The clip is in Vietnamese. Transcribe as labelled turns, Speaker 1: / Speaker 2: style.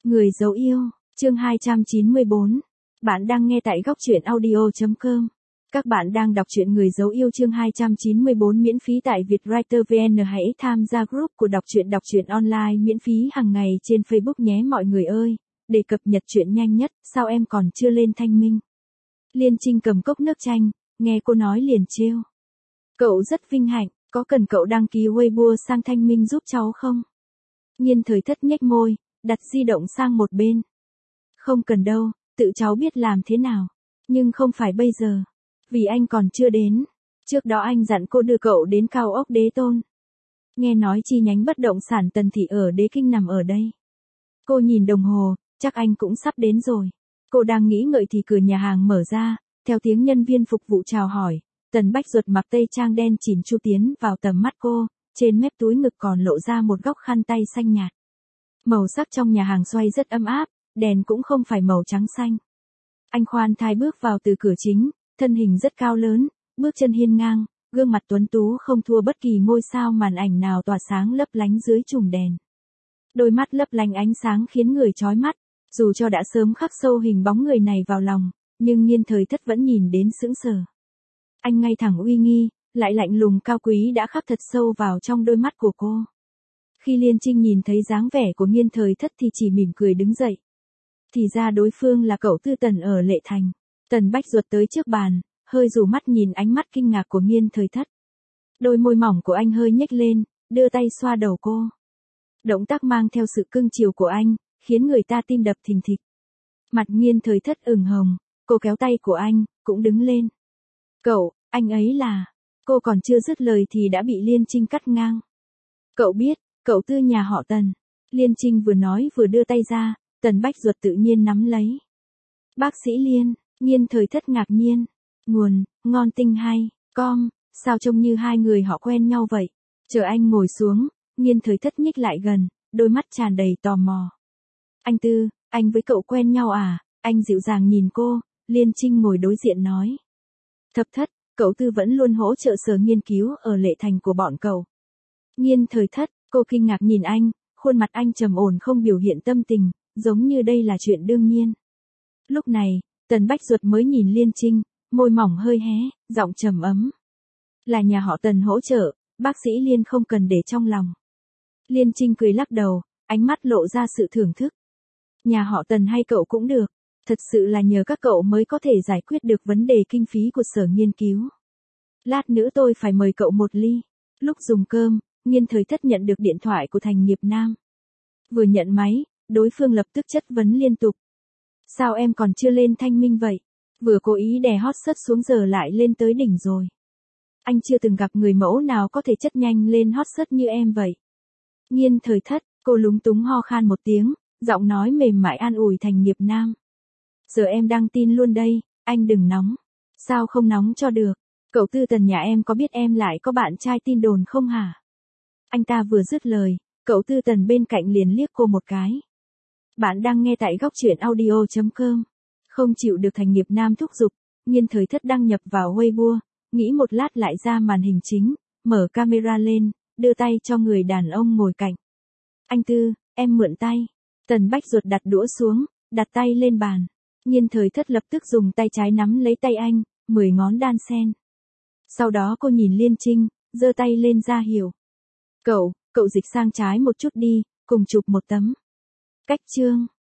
Speaker 1: Người dấu yêu, chương 294. Bạn đang nghe tại góc truyện audio.com. Các bạn đang đọc truyện Người dấu yêu chương 294 miễn phí tại Vietwriter VN. Hãy tham gia group của đọc truyện online miễn phí hàng ngày trên Facebook nhé mọi người ơi. Để cập nhật truyện nhanh nhất, sao em còn chưa lên thanh minh? Liên Trinh cầm cốc nước chanh, nghe cô nói liền trêu. Cậu rất vinh hạnh, có cần cậu đăng ký Weibo sang thanh minh giúp cháu không? Nhiên Thời Thất nhếch môi, đặt di động sang một bên. Không cần đâu, tự cháu biết làm thế nào. Nhưng không phải bây giờ. Vì anh còn chưa đến. Trước đó anh dặn cô đưa cậu đến cao ốc Đế Tôn. Nghe nói chi nhánh bất động sản Tần Thị ở Đế Kinh nằm ở đây. Cô nhìn đồng hồ, chắc anh cũng sắp đến rồi. Cô đang nghĩ ngợi thì cửa nhà hàng mở ra, theo tiếng nhân viên phục vụ chào hỏi. Tần Bách Duật mặc tây trang đen chỉn chu tiến vào tầm mắt cô, trên mép túi ngực còn lộ ra một góc khăn tay xanh nhạt. Màu sắc trong nhà hàng xoay rất ấm áp, đèn cũng không phải màu trắng xanh. Anh khoan thai bước vào từ cửa chính, thân hình rất cao lớn, bước chân hiên ngang, gương mặt tuấn tú không thua bất kỳ ngôi sao màn ảnh nào tỏa sáng lấp lánh dưới chùm đèn. Đôi mắt lấp lánh ánh sáng khiến người chói mắt, dù cho đã sớm khắc sâu hình bóng người này vào lòng, nhưng Nhiên Thời Thất vẫn nhìn đến sững sờ. Anh ngay thẳng uy nghi, lại lạnh lùng cao quý đã khắc thật sâu vào trong đôi mắt của cô. Khi Liên Trinh nhìn thấy dáng vẻ của Nhiên Thời Thất thì chỉ mỉm cười đứng dậy. Thì ra đối phương là cậu Tư Tần ở Lệ Thành. Tần Bách Duật tới trước bàn, hơi rủ mắt nhìn ánh mắt kinh ngạc của Nhiên Thời Thất. Đôi môi mỏng của anh hơi nhếch lên, đưa tay xoa đầu cô. Động tác mang theo sự cưng chiều của anh, khiến người ta tim đập thình thịch. Mặt Nhiên Thời Thất ửng hồng, cô kéo tay của anh, cũng đứng lên. Cậu, anh ấy là... Cô còn chưa dứt lời thì đã bị Liên Trinh cắt ngang. Cậu biết, cậu Tư nhà họ Tần. Liên Trinh vừa nói vừa đưa tay ra, Tần Bách Duật tự nhiên nắm lấy. Bác sĩ Liên, Nhiên Thời Thất ngạc nhiên. Nguồn, ngon tinh hay, com, sao trông như hai người họ quen nhau vậy? Chờ anh ngồi xuống, Nhiên Thời Thất nhích lại gần, đôi mắt tràn đầy tò mò. Anh Tư, anh với cậu quen nhau à? Anh dịu dàng nhìn cô, Liên Trinh ngồi đối diện nói. Thập Thất, cậu Tư vẫn luôn hỗ trợ sở nghiên cứu ở Lệ Thành của bọn cậu. Nhiên Thời Thất, cô kinh ngạc nhìn anh, khuôn mặt anh trầm ổn không biểu hiện tâm tình, giống như đây là chuyện đương nhiên. Lúc này, Tần Bách Duật mới nhìn Liên Trinh, môi mỏng hơi hé, giọng trầm ấm. Là nhà họ Tần hỗ trợ, bác sĩ Liên không cần để trong lòng. Liên Trinh cười lắc đầu, ánh mắt lộ ra sự thưởng thức. Nhà họ Tần hay cậu cũng được, thật sự là nhờ các cậu mới có thể giải quyết được vấn đề kinh phí của sở nghiên cứu. Lát nữa tôi phải mời cậu một ly. Lúc dùng cơm, Nhiên Thời Thất nhận được điện thoại của Thành Nghiệp Nam. Vừa nhận máy, đối phương lập tức chất vấn liên tục. Sao em còn chưa lên thanh minh vậy? Vừa cố ý đè hot search xuống giờ lại lên tới đỉnh rồi. Anh chưa từng gặp người mẫu nào có thể chất nhanh lên hot search như em vậy. Nhiên Thời Thất, cô lúng túng ho khan một tiếng, giọng nói mềm mại an ủi Thành Nghiệp Nam. Giờ em đăng tin luôn đây, anh đừng nóng. Sao không nóng cho được? Cậu Tư Tần nhà em có biết em lại có bạn trai tin đồn không hả? Anh ta vừa dứt lời, cậu Tư Tần bên cạnh liền liếc cô một cái. Bạn đang nghe tại góc truyện audio.com. Không chịu được Thành Nghiệp Nam thúc giục, Nhiên Thời Thất đăng nhập vào Weibo, nghĩ một lát lại ra màn hình chính, mở camera lên, đưa tay cho người đàn ông ngồi cạnh. Anh Tư, em mượn tay. Tần Bách Duật đặt đũa xuống, đặt tay lên bàn. Nhiên Thời Thất lập tức dùng tay trái nắm lấy tay anh, 10 ngón đan sen. Sau đó cô nhìn Liên Trinh, giơ tay lên ra hiệu. Cậu dịch sang trái một chút đi, cùng chụp một tấm. Cách chương.